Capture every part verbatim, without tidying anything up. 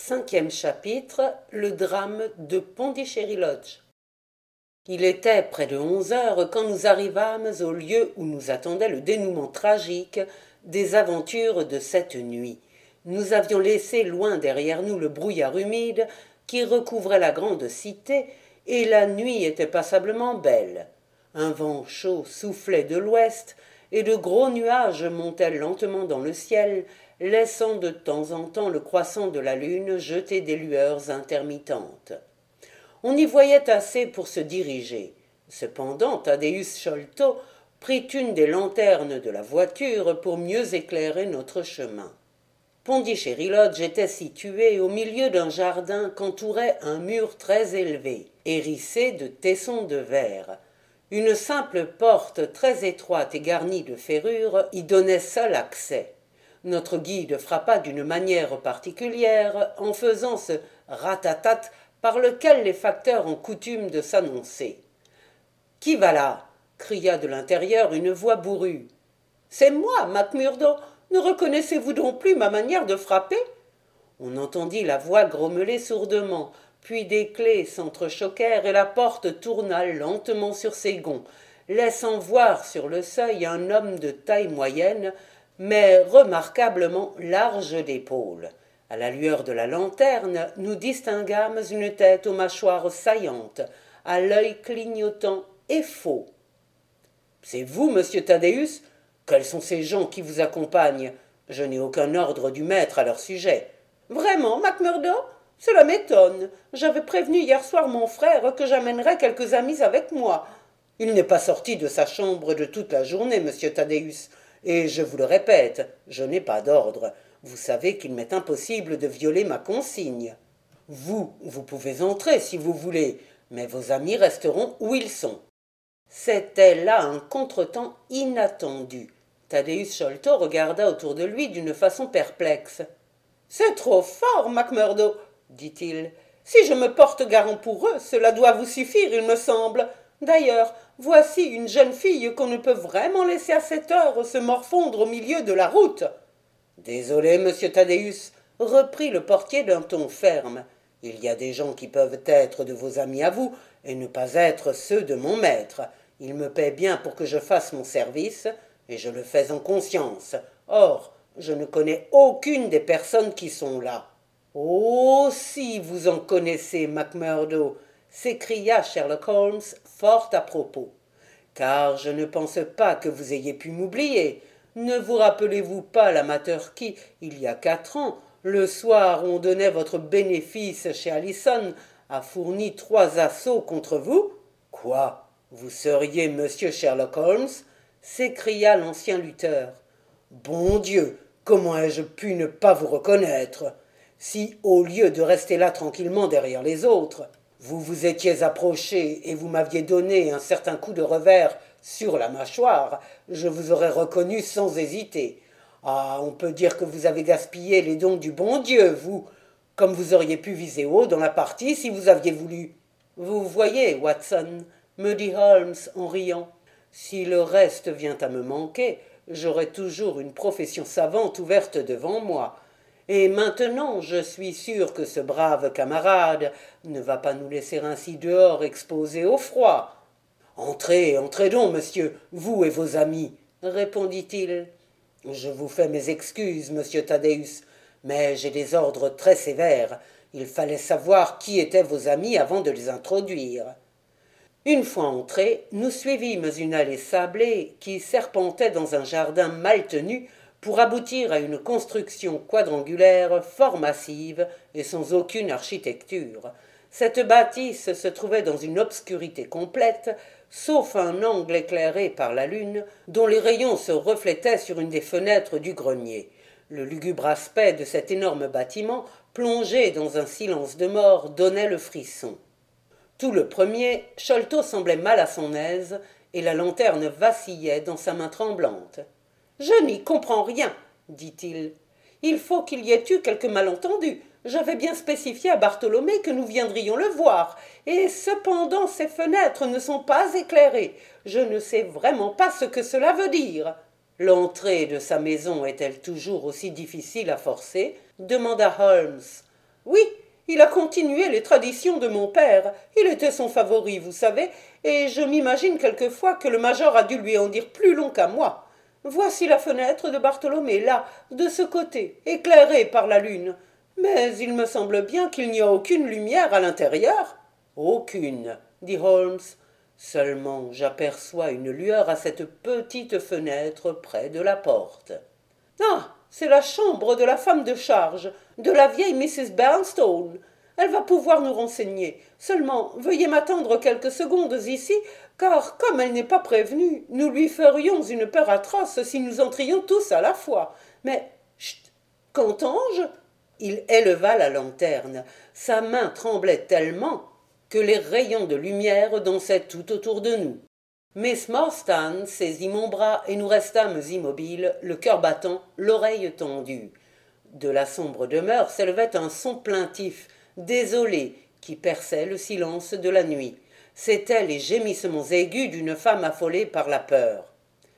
Cinquième chapitre, le drame de Pondichéry Lodge. Il était près de onze heures quand nous arrivâmes au lieu où nous attendait le dénouement tragique des aventures de cette nuit. Nous avions laissé loin derrière nous le brouillard humide qui recouvrait la grande cité, et la nuit était passablement belle. Un vent chaud soufflait de l'ouest, et de gros nuages montaient lentement dans le ciel, laissant de temps en temps le croissant de la lune jeter des lueurs intermittentes. On y voyait assez pour se diriger. Cependant, Thaddeus Sholto prit une des lanternes de la voiture pour mieux éclairer notre chemin. Pondichéry Lodge était situé au milieu d'un jardin qu'entourait un mur très élevé, hérissé de tessons de verre. Une simple porte très étroite et garnie de ferrures y donnait seul accès. Notre guide frappa d'une manière particulière en faisant ce ratatat par lequel les facteurs ont coutume de s'annoncer. « Qui va là » cria de l'intérieur une voix bourrue. « C'est moi, Macmurdo. Ne reconnaissez-vous donc plus ma manière de frapper ?» On entendit la voix grommeler sourdement, puis des clés s'entrechoquèrent et la porte tourna lentement sur ses gonds, laissant voir sur le seuil un homme de taille moyenne, mais remarquablement large d'épaules. À la lueur de la lanterne, nous distinguâmes une tête aux mâchoires saillantes, à l'œil clignotant et faux. « C'est vous, monsieur Thaddeus ? Quels sont ces gens qui vous accompagnent ? Je n'ai aucun ordre du maître à leur sujet. »« Vraiment, Macmurdo ? Cela m'étonne. J'avais prévenu hier soir mon frère que j'amènerais quelques amis avec moi. Il n'est pas sorti de sa chambre de toute la journée, monsieur Thaddeus, et je vous le répète, je n'ai pas d'ordre. Vous savez qu'il m'est impossible de violer ma consigne. Vous, vous pouvez entrer si vous voulez, mais vos amis resteront où ils sont. » C'était là un contretemps inattendu. Thaddeus Sholto regarda autour de lui d'une façon perplexe. « C'est trop fort, Macmurdo, dit-il. Si je me porte garant pour eux, cela doit vous suffire, il me semble. D'ailleurs, voici une jeune fille qu'on ne peut vraiment laisser à cette heure se morfondre au milieu de la route. »« Désolé, monsieur Thaddeus, reprit le portier d'un ton ferme. Il y a des gens qui peuvent être de vos amis à vous et ne pas être ceux de mon maître. Il me paie bien pour que je fasse mon service, et je le fais en conscience. Or, je ne connais aucune des personnes qui sont là. »« Oh, si vous en connaissez, Macmurdo !» s'écria Sherlock Holmes fort à propos. « Car je ne pense pas que vous ayez pu m'oublier. Ne vous rappelez-vous pas l'amateur qui, il y a quatre ans, le soir où on donnait votre bénéfice chez Allison, a fourni trois assauts contre vous ? » ?»« Quoi ? Vous seriez monsieur Sherlock Holmes ?» s'écria l'ancien lutteur. « Bon Dieu, comment ai-je pu ne pas vous reconnaître ? Si, au lieu de rester là tranquillement derrière les autres, vous vous étiez approché et vous m'aviez donné un certain coup de revers sur la mâchoire, je vous aurais reconnu sans hésiter. Ah, on peut dire que vous avez gaspillé les dons du bon Dieu, vous, comme vous auriez pu viser haut dans la partie si vous aviez voulu. Vous voyez, Watson, me dit Holmes en riant, si le reste vient à me manquer, j'aurai toujours une profession savante ouverte devant moi. Et maintenant, je suis sûr que ce brave camarade ne va pas nous laisser ainsi dehors exposés au froid. « Entrez, entrez donc, monsieur, vous et vos amis, » répondit-il. « Je vous fais mes excuses, monsieur Thaddeus, mais j'ai des ordres très sévères. Il fallait savoir qui étaient vos amis avant de les introduire. » Une fois entrés, nous suivîmes une allée sablée qui serpentait dans un jardin mal tenu pour aboutir à une construction quadrangulaire fort massive et sans aucune architecture. Cette bâtisse se trouvait dans une obscurité complète, sauf un angle éclairé par la lune, dont les rayons se reflétaient sur une des fenêtres du grenier. Le lugubre aspect de cet énorme bâtiment, plongé dans un silence de mort, donnait le frisson. Tout le premier, Sholto semblait mal à son aise, et la lanterne vacillait dans sa main tremblante. « Je n'y comprends rien, dit-il. Il faut qu'il y ait eu quelque malentendu. J'avais bien spécifié à Bartholomé que nous viendrions le voir, et cependant ces fenêtres ne sont pas éclairées. Je ne sais vraiment pas ce que cela veut dire. » « L'entrée de sa maison est-elle toujours aussi difficile à forcer ?» demanda Holmes. Oui, il a continué les traditions de mon père. Il était son favori, vous savez, et je m'imagine quelquefois que le major a dû lui en dire plus long qu'à moi. Voici la fenêtre de Bartholomé, là, de ce côté, éclairée par la lune. Mais il me semble bien qu'il n'y a aucune lumière à l'intérieur. Aucune, dit Holmes. Seulement j'aperçois une lueur à cette petite fenêtre près de la porte. Ah, c'est la chambre de la femme de charge, de la vieille missus Bernstone. Elle va pouvoir nous renseigner. Seulement, veuillez m'attendre quelques secondes ici, car, comme elle n'est pas prévenue, nous lui ferions une peur atroce si nous entrions tous à la fois. Mais, chut, qu'entends-je ? Il éleva la lanterne. Sa main tremblait tellement que les rayons de lumière dansaient tout autour de nous. Miss Morstan saisit mon bras et nous restâmes immobiles, le cœur battant, l'oreille tendue. De la sombre demeure s'élevait un son plaintif, désolé, qui perçait le silence de la nuit. C'étaient les gémissements aigus d'une femme affolée par la peur.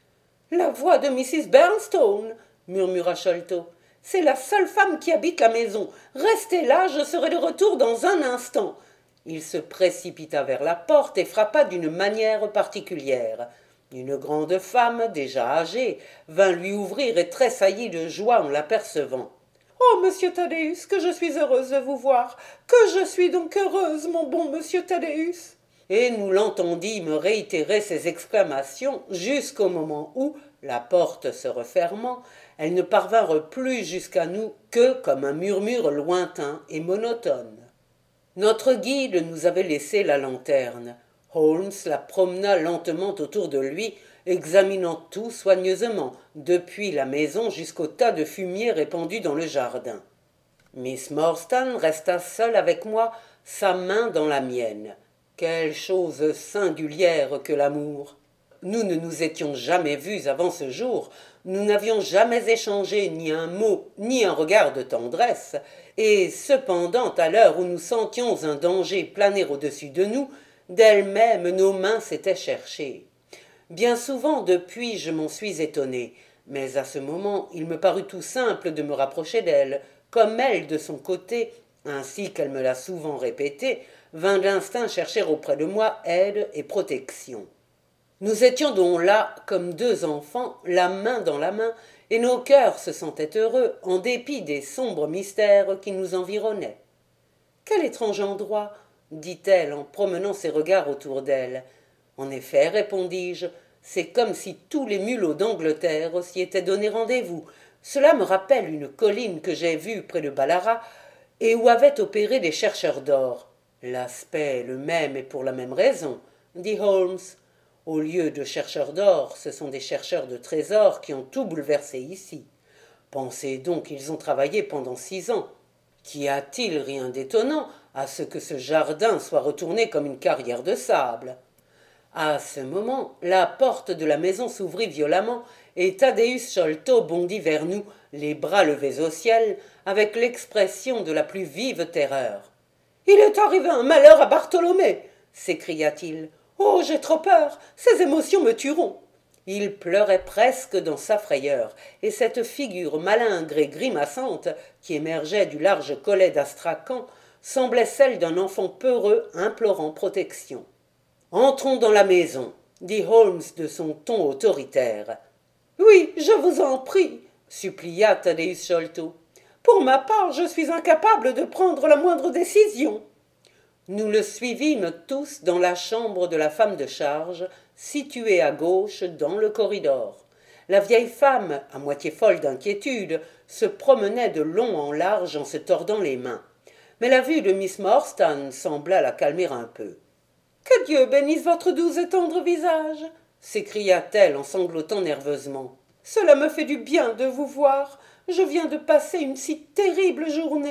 « La voix de missus Bernstone !» murmura Sholto. « C'est la seule femme qui habite la maison. Restez là, je serai de retour dans un instant. » Il se précipita vers la porte et frappa d'une manière particulière. Une grande femme, déjà âgée, vint lui ouvrir et tressaillit de joie en l'apercevant. « Oh, monsieur Thaddeus, que je suis heureuse de vous voir! Que je suis donc heureuse, mon bon monsieur Thaddeus !» Et nous l'entendîmes réitérer ces exclamations jusqu'au moment où, la porte se refermant, elles ne parvinrent plus jusqu'à nous que comme un murmure lointain et monotone. Notre guide nous avait laissé la lanterne. Holmes la promena lentement autour de lui, examinant tout soigneusement, depuis la maison jusqu'au tas de fumier répandu dans le jardin. Miss Morstan resta seule avec moi, sa main dans la mienne. Quelle chose singulière que l'amour! Nous ne nous étions jamais vus avant ce jour, nous n'avions jamais échangé ni un mot, ni un regard de tendresse, et cependant, à l'heure où nous sentions un danger planer au-dessus de nous, d'elles-mêmes nos mains s'étaient cherchées. Bien souvent depuis, je m'en suis étonné, mais à ce moment, il me parut tout simple de me rapprocher d'elle, comme elle, de son côté, ainsi qu'elle me l'a souvent répété, vint d'instinct chercher auprès de moi aide et protection. Nous étions donc là, comme deux enfants, la main dans la main, et nos cœurs se sentaient heureux, en dépit des sombres mystères qui nous environnaient. « Quel étrange endroit !» dit-elle en promenant ses regards autour d'elle. « En effet, répondis-je, c'est comme si tous les mulots d'Angleterre s'y étaient donné rendez-vous. Cela me rappelle une colline que j'ai vue près de Ballarat, et où avaient opéré des chercheurs d'or. L'aspect est le même et pour la même raison, dit Holmes. Au lieu de chercheurs d'or, ce sont des chercheurs de trésors qui ont tout bouleversé ici. Pensez donc qu'ils ont travaillé pendant six ans. Qu'y a-t-il rien d'étonnant à ce que ce jardin soit retourné comme une carrière de sable? À ce moment, la porte de la maison s'ouvrit violemment et Thaddeus Sholto bondit vers nous, les bras levés au ciel, avec l'expression de la plus vive terreur. « Il est arrivé un malheur à Bartholomé !» s'écria-t-il. « Oh, j'ai trop peur, ces émotions me tueront !» Il pleurait presque dans sa frayeur, et cette figure malingre et grimaçante, qui émergeait du large collet d'Astrakhan, semblait celle d'un enfant peureux implorant protection. « Entrons dans la maison, » dit Holmes de son ton autoritaire. « Oui, je vous en prie, » supplia Thaddeus Sholto. « Pour ma part, je suis incapable de prendre la moindre décision. » Nous le suivîmes tous dans la chambre de la femme de charge, située à gauche dans le corridor. La vieille femme, à moitié folle d'inquiétude, se promenait de long en large en se tordant les mains. Mais la vue de Miss Morstan sembla la calmer un peu. « Que Dieu bénisse votre doux et tendre visage !» s'écria-t-elle en sanglotant nerveusement. « Cela me fait du bien de vous voir. Je viens de passer une si terrible journée. »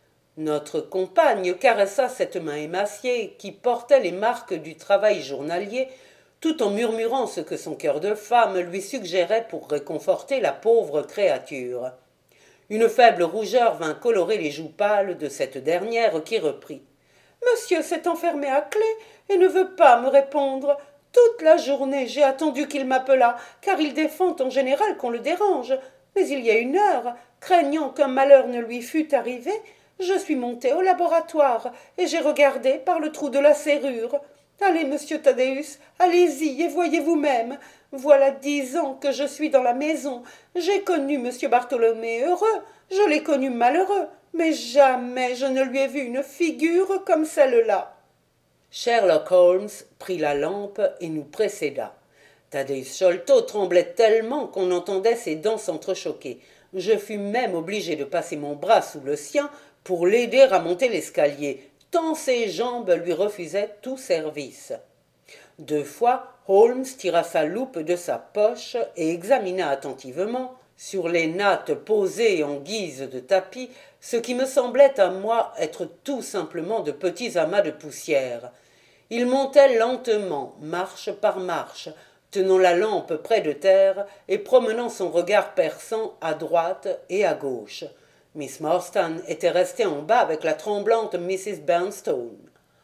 Notre compagne caressa cette main émaciée qui portait les marques du travail journalier, tout en murmurant ce que son cœur de femme lui suggérait pour réconforter la pauvre créature. Une faible rougeur vint colorer les joues pâles de cette dernière qui reprit. « Monsieur s'est enfermé à clé et ne veut pas me répondre. Toute la journée j'ai attendu qu'il m'appelât, car il défend en général qu'on le dérange. Mais il y a une heure, craignant qu'un malheur ne lui fût arrivé, Je suis montée au laboratoire et j'ai regardé par le trou de la serrure. Allez, monsieur Thaddeus, allez-y et voyez vous-même. Voilà dix ans que je suis dans la maison. J'ai connu monsieur Bartholomé heureux, je l'ai connu malheureux, mais jamais je ne lui ai vu une figure comme celle-là. Sherlock Holmes prit la lampe et nous précéda. Thaddeus Sholto tremblait tellement qu'on entendait ses dents s'entrechoquer. Je fus même obligé de passer mon bras sous le sien pour l'aider à monter l'escalier, tant ses jambes lui refusaient tout service. Deux fois, Holmes tira sa loupe de sa poche et examina attentivement, sur les nattes posées en guise de tapis, ce qui me semblait à moi être tout simplement de petits amas de poussière. Il montait lentement, marche par marche, tenant la lampe près de terre et promenant son regard perçant à droite et à gauche. Miss Morstan était restée en bas avec la tremblante missus Bernstone.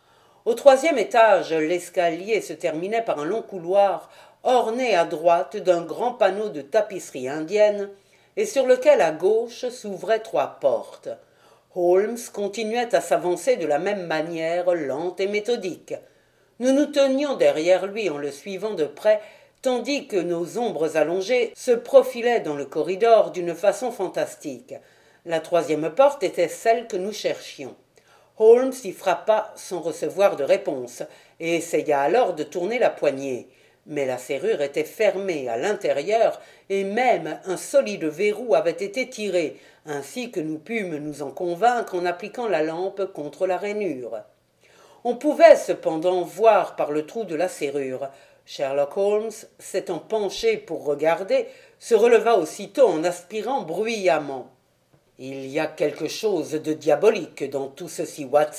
Au troisième étage, l'escalier se terminait par un long couloir orné à droite d'un grand panneau de tapisserie indienne et sur lequel à gauche s'ouvraient trois portes. Holmes continuait à s'avancer de la même manière lente et méthodique. Nous nous tenions derrière lui en le suivant de près, tandis que nos ombres allongées se profilaient dans le corridor d'une façon fantastique. La troisième porte était celle que nous cherchions. Holmes y frappa sans recevoir de réponse et essaya alors de tourner la poignée. Mais la serrure était fermée à l'intérieur et même un solide verrou avait été tiré, ainsi que nous pûmes nous en convaincre en appliquant la lampe contre la rainure. On pouvait cependant voir par le trou de la serrure. Sherlock Holmes, s'étant penché pour regarder, se releva aussitôt en aspirant bruyamment. « Il y a quelque chose de diabolique dans tout ceci, Watson, »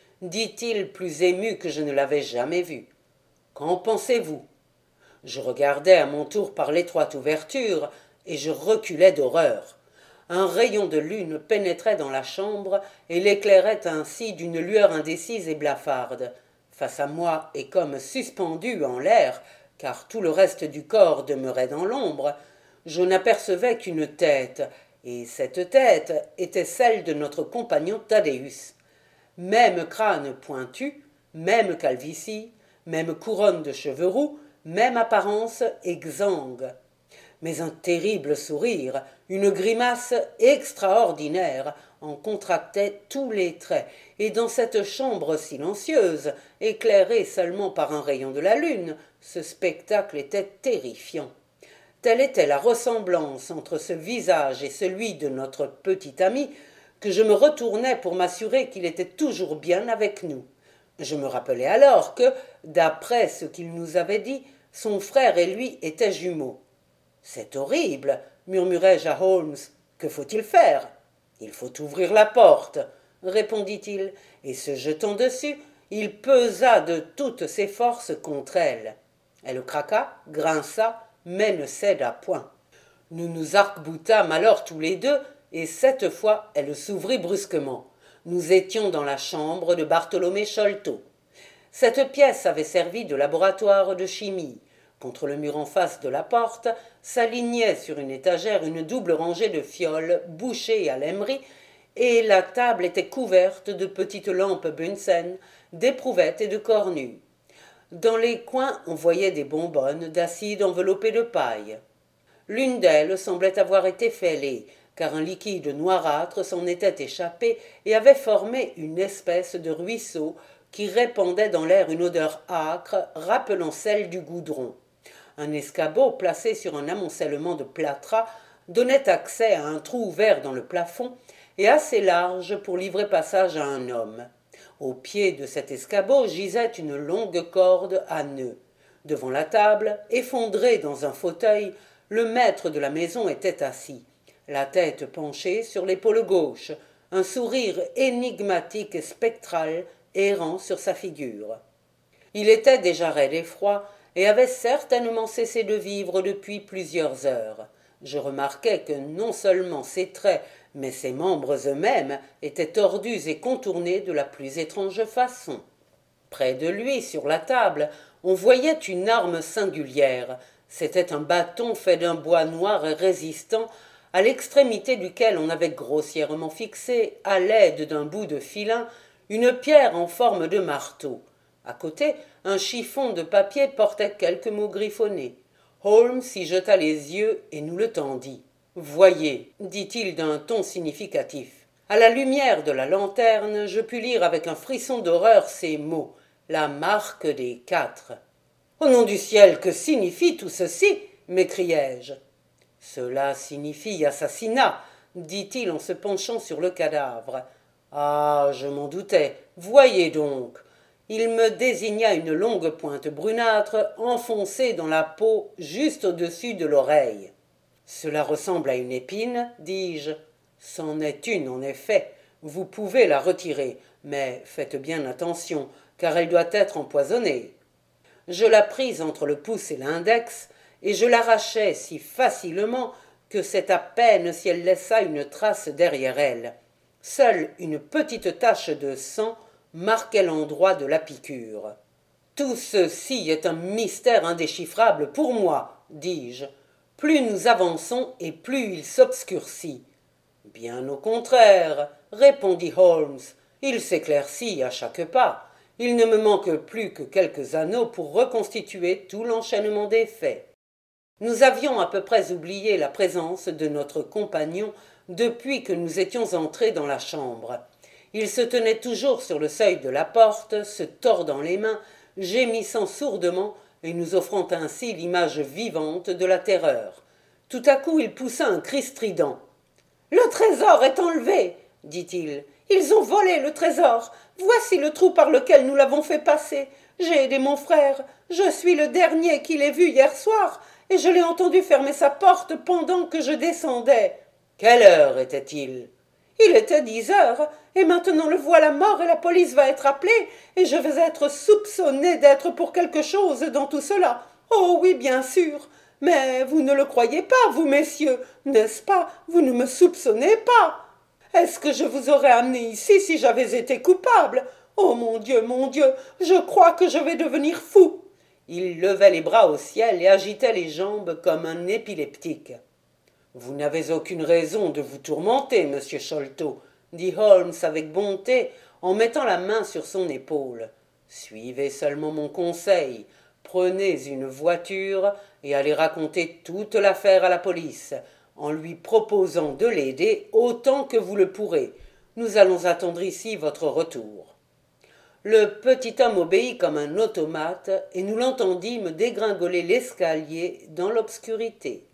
dit-il plus ému que je ne l'avais jamais vu. « Qu'en pensez-vous » Je regardais à mon tour par l'étroite ouverture et je reculais d'horreur. Un rayon de lune pénétrait dans la chambre et l'éclairait ainsi d'une lueur indécise et blafarde. Face à moi et comme suspendu en l'air, car tout le reste du corps demeurait dans l'ombre, je n'apercevais qu'une tête, et cette tête était celle de notre compagnon Thaddeus. Même crâne pointu, même calvitie, même couronne de cheveux roux, même apparence exsangue. Mais un terrible sourire, une grimace extraordinaire en contractait tous les traits, et dans cette chambre silencieuse, éclairée seulement par un rayon de la lune, ce spectacle était terrifiant. Telle était la ressemblance entre ce visage et celui de notre petit ami que je me retournai pour m'assurer qu'il était toujours bien avec nous. Je me rappelai alors que, d'après ce qu'il nous avait dit, son frère et lui étaient jumeaux. « C'est horrible, » murmurai-je à Holmes. « Que faut-il faire ?»« Il faut ouvrir la porte, » répondit-il, et se jetant dessus, il pesa de toutes ses forces contre elle. Elle craqua, grinça, mais ne céda point. Nous nous arc-boutâmes alors tous les deux, et cette fois elle s'ouvrit brusquement. Nous étions dans la chambre de Bartholomé Sholto. Cette pièce avait servi de laboratoire de chimie. Contre le mur en face de la porte s'alignait sur une étagère une double rangée de fioles bouchées à l'emery, et la table était couverte de petites lampes Bunsen, d'éprouvettes et de cornues. Dans les coins, on voyait des bonbonnes d'acide enveloppées de paille. L'une d'elles semblait avoir été fêlée, car un liquide noirâtre s'en était échappé et avait formé une espèce de ruisseau qui répandait dans l'air une odeur âcre rappelant celle du goudron. Un escabeau placé sur un amoncellement de plâtras donnait accès à un trou ouvert dans le plafond et assez large pour livrer passage à un homme. Au pied de cet escabeau gisait une longue corde à nœuds. Devant la table, effondré dans un fauteuil, le maître de la maison était assis, la tête penchée sur l'épaule gauche, un sourire énigmatique et spectral errant sur sa figure. Il était déjà raide et froid, et avait certainement cessé de vivre depuis plusieurs heures. Je remarquai que non seulement ses traits, mais ses membres eux-mêmes étaient tordus et contournés de la plus étrange façon. Près de lui, sur la table, on voyait une arme singulière. C'était un bâton fait d'un bois noir et résistant, à l'extrémité duquel on avait grossièrement fixé, à l'aide d'un bout de filin, une pierre en forme de marteau. À côté, un chiffon de papier portait quelques mots griffonnés. Holmes y jeta les yeux et nous le tendit. « Voyez, dit-il d'un ton significatif. À la lumière de la lanterne, je pus lire avec un frisson d'horreur ces mots, la marque des quatre. « Au nom du ciel, que signifie tout ceci ?» m'écriai-je. « Cela signifie assassinat, dit-il en se penchant sur le cadavre. Ah, je m'en doutais. Voyez donc. Il me désigna une longue pointe brunâtre enfoncée dans la peau juste au-dessus de l'oreille. Cela ressemble à une épine, dis-je. C'en est une, en effet. Vous pouvez la retirer, mais faites bien attention, car elle doit être empoisonnée. Je la pris entre le pouce et l'index, et je l'arrachai si facilement que c'est à peine si elle laissa une trace derrière elle. Seule une petite tache de sang marquait l'endroit de la piqûre. « Tout ceci est un mystère indéchiffrable pour moi, dis-je. Plus nous avançons et plus il s'obscurcit. »« Bien au contraire, répondit Holmes, il s'éclaircit à chaque pas. Il ne me manque plus que quelques anneaux pour reconstituer tout l'enchaînement des faits. » Nous avions à peu près oublié la présence de notre compagnon depuis que nous étions entrés dans la chambre. Il se tenait toujours sur le seuil de la porte, se tordant les mains, gémissant sourdement et nous offrant ainsi l'image vivante de la terreur. Tout à coup, il poussa un cri strident. « Le trésor est enlevé !» dit-il. « Ils ont volé le trésor. Voici le trou par lequel nous l'avons fait passer. J'ai aidé mon frère. Je suis le dernier qui l'ait vu hier soir et je l'ai entendu fermer sa porte pendant que je descendais. » « Quelle heure était-il ?»« Il était dix heures, et maintenant le voilà mort et la police va être appelée, et je vais être soupçonnée d'être pour quelque chose dans tout cela. Oh oui, bien sûr. Mais vous ne le croyez pas, vous, messieurs, n'est-ce pas? Vous ne me soupçonnez pas. Est-ce que je vous aurais amené ici si j'avais été coupable? Oh mon Dieu, mon Dieu, je crois que je vais devenir fou. » Il levait les bras au ciel et agitait les jambes comme un épileptique. « Vous n'avez aucune raison de vous tourmenter, monsieur Sholto, » dit Holmes avec bonté en mettant la main sur son épaule. « Suivez seulement mon conseil. Prenez une voiture et allez raconter toute l'affaire à la police, en lui proposant de l'aider autant que vous le pourrez. Nous allons attendre ici votre retour. » Le petit homme obéit comme un automate et nous l'entendîmes dégringoler l'escalier dans l'obscurité.